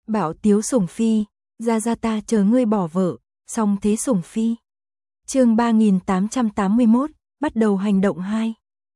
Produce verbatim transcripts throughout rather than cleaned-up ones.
Bảo Tiếu Sủng Phi, ra ra ta chờ ngươi bỏ vợ, xong thế Sủng Phi. Chương ba nghìn tám trăm tám mươi mốt, bắt đầu hành động hai.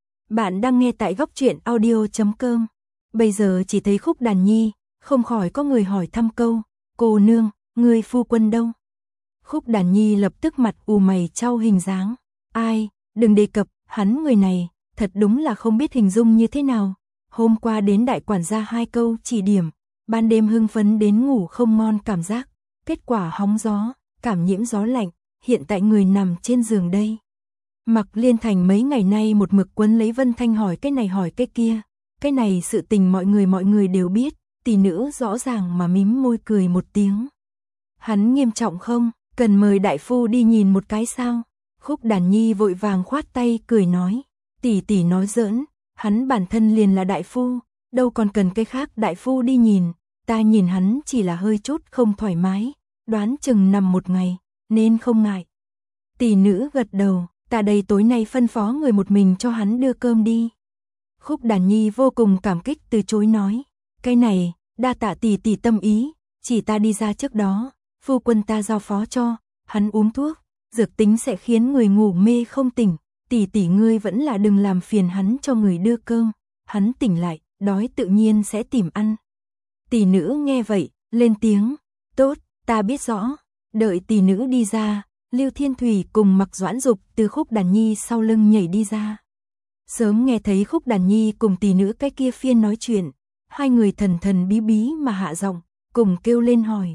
Bạn đang nghe tại góc truyện audio chấm com. Bây giờ chỉ thấy Khúc Đàn Nhi, không khỏi có người hỏi thăm câu, cô nương, ngươi phu quân đâu? Khúc Đàn Nhi lập tức mặt ù mày trao hình dáng. Ai, đừng đề cập, hắn người này, thật đúng là không biết hình dung như thế nào. Hôm qua đến đại quản gia hai câu chỉ điểm, ban đêm hưng phấn đến ngủ không ngon cảm giác. Kết quả hóng gió, cảm nhiễm gió lạnh, hiện tại người nằm trên giường đây. Mặc Liên Thành mấy ngày nay một mực quấn lấy Vân Thanh hỏi cái này hỏi cái kia. Cái này sự tình mọi người mọi người đều biết, tỷ nữ rõ ràng mà mím môi cười một tiếng. Hắn nghiêm trọng không, cần mời đại phu đi nhìn một cái sao? Khúc Đàn Nhi vội vàng khoát tay cười nói, tỷ tỷ nói giỡn, hắn bản thân liền là đại phu, đâu còn cần cái khác đại phu đi nhìn, ta nhìn hắn chỉ là hơi chút không thoải mái, đoán chừng nằm một ngày, nên không ngại. Tỷ nữ gật đầu, ta đây tối nay phân phó người một mình cho hắn đưa cơm đi. Khúc Đàn Nhi vô cùng cảm kích từ chối nói, cái này, đa tạ tỷ tỷ tâm ý, chỉ ta đi ra trước đó, phu quân ta giao phó cho, hắn uống thuốc, dược tính sẽ khiến người ngủ mê không tỉnh, tỷ tỷ ngươi vẫn là đừng làm phiền hắn cho người đưa cơm, hắn tỉnh lại, đói tự nhiên sẽ tìm ăn. Tỷ nữ nghe vậy, lên tiếng, tốt, ta biết rõ, đợi tỷ nữ đi ra, Lưu Thiên Thủy cùng Mặc Doãn Dục từ Khúc Đàn Nhi sau lưng nhảy đi ra. Sớm nghe thấy Khúc Đàn Nhi cùng tỷ nữ cái kia phiên nói chuyện, hai người thần thần bí bí mà hạ giọng, cùng kêu lên hỏi.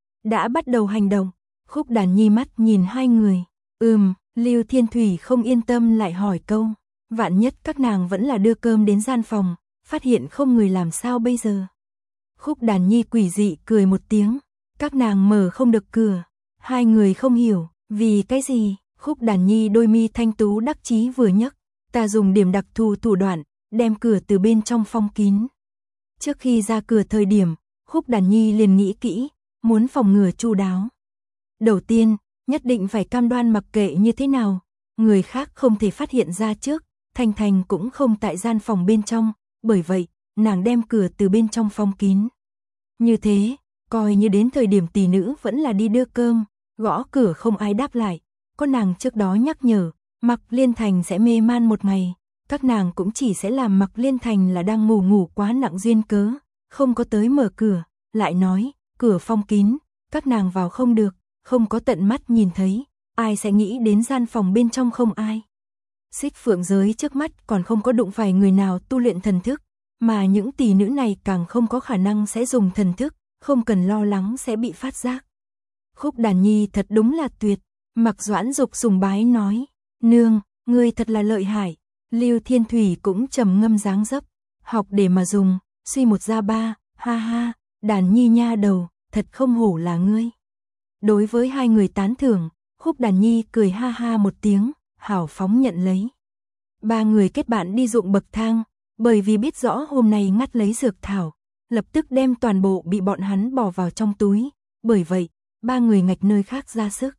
Đã bắt đầu hành động, Khúc Đàn Nhi mắt nhìn hai người, ừm, Lưu Thiên Thủy không yên tâm lại hỏi câu, vạn nhất các nàng vẫn là đưa cơm đến gian phòng, phát hiện không người làm sao bây giờ. Khúc Đàn Nhi quỷ dị cười một tiếng, các nàng mở không được cửa, hai người không hiểu, vì cái gì, Khúc Đàn Nhi đôi mi thanh tú đắc chí vừa nhấc, ta dùng điểm đặc thù thủ đoạn, đem cửa từ bên trong phong kín. Trước khi ra cửa thời điểm, Khúc Đàn Nhi liền nghĩ kỹ, muốn phòng ngừa chu đáo. Đầu tiên, nhất định phải cam đoan mặc kệ như thế nào, người khác không thể phát hiện ra trước, Thanh Thành cũng không tại gian phòng bên trong, bởi vậy, nàng đem cửa từ bên trong phong kín. Như thế, coi như đến thời điểm tỷ nữ vẫn là đi đưa cơm, gõ cửa không ai đáp lại, có nàng trước đó nhắc nhở, Mặc Liên Thành sẽ mê man một ngày, các nàng cũng chỉ sẽ làm Mặc Liên Thành là đang ngủ ngủ quá nặng duyên cớ, không có tới mở cửa, lại nói, cửa phong kín, các nàng vào không được, không có tận mắt nhìn thấy, ai sẽ nghĩ đến gian phòng bên trong không ai. Xích Phượng giới trước mắt còn không có đụng phải người nào tu luyện thần thức, mà những tỷ nữ này càng không có khả năng sẽ dùng thần thức, không cần lo lắng sẽ bị phát giác. Khúc Đàn Nhi thật đúng là tuyệt, Mặc Doãn Dục sùng bái nói, nương, ngươi thật là lợi hại. Lưu Thiên Thủy cũng trầm ngâm dáng dấp, học để mà dùng, suy một ra ba, ha ha, Đàn Nhi nha đầu, thật không hổ là ngươi. Đối với hai người tán thưởng, Khúc Đàn Nhi cười ha ha một tiếng, hào phóng nhận lấy. Ba người kết bạn đi dụng bậc thang, bởi vì biết rõ hôm nay ngắt lấy dược thảo, lập tức đem toàn bộ bị bọn hắn bỏ vào trong túi, bởi vậy, ba người ngạch nơi khác ra sức.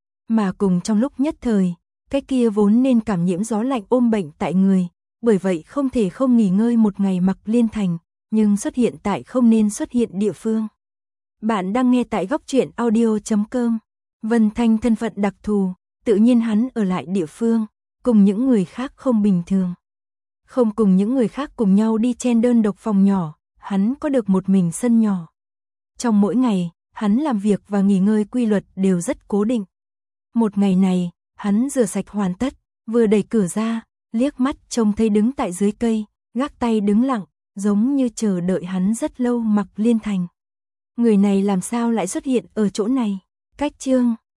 Mà cùng trong lúc nhất thời, cái kia vốn nên cảm nhiễm gió lạnh ôm bệnh tại người, bởi vậy không thể không nghỉ ngơi một ngày Mặc Liên Thành, nhưng xuất hiện tại không nên xuất hiện địa phương. Bạn đang nghe tại góc truyện audio chấm com. Vân Thanh thân phận đặc thù, tự nhiên hắn ở lại địa phương, cùng những người khác không bình thường. Không cùng những người khác cùng nhau đi chen đơn độc phòng nhỏ, hắn có được một mình sân nhỏ. Trong mỗi ngày, hắn làm việc và nghỉ ngơi quy luật đều rất cố định. Một ngày này, hắn rửa sạch hoàn tất, vừa đẩy cửa ra, liếc mắt trông thấy đứng tại dưới cây, gác tay đứng lặng, giống như chờ đợi hắn rất lâu Mặc Liên Thành. Người này làm sao lại xuất hiện ở chỗ này? Cách chương